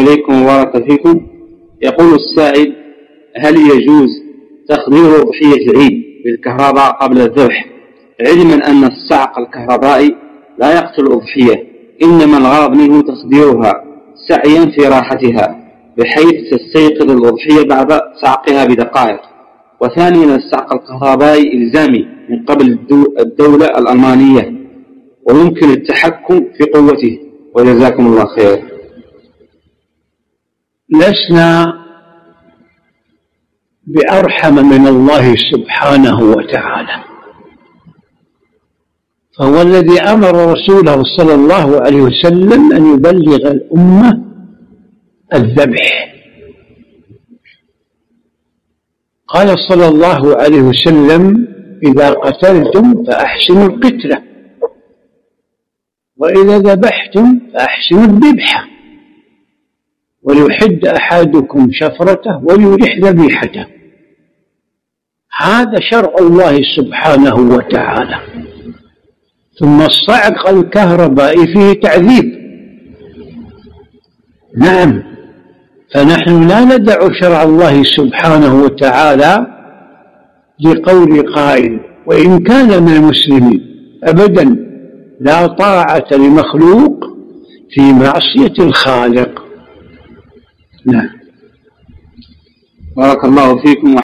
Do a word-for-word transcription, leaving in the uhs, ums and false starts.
إليكم وبارك فيكم. يقول السائل: هل يجوز تخدير أضحية العيد بالكهرباء قبل الذبح، علما أن الصعق الكهربائي لا يقتل الأضحية، إنما الغرض منه تخديرها سعيا في راحتها بحيث تستيقظ الأضحية بعد صعقها بدقائق؟ وثانيا الصعق الكهربائي إلزامي من قبل الدولة الألمانية ويمكن التحكم في قوته، وجزاكم الله خير. لسنا بأرحم من الله سبحانه وتعالى، فهو الذي أمر رسوله صلى الله عليه وسلم أن يبلغ الأمة الذبح. قال صلى الله عليه وسلم: إذا قتلتم فأحسنوا القتلة، وإذا ذبحتم فأحسنوا الذبحة، وليحد أحدكم شفرته وليرح ذبيحته. هذا شرع الله سبحانه وتعالى. ثم الصعق الكهربائي فيه تعذيب، نعم، فنحن لا ندع شرع الله سبحانه وتعالى لقول قائل وإن كان من المسلمين، أبدا، لا طاعة لمخلوق في معصية الخالق. نعم. بارك الله فيكم.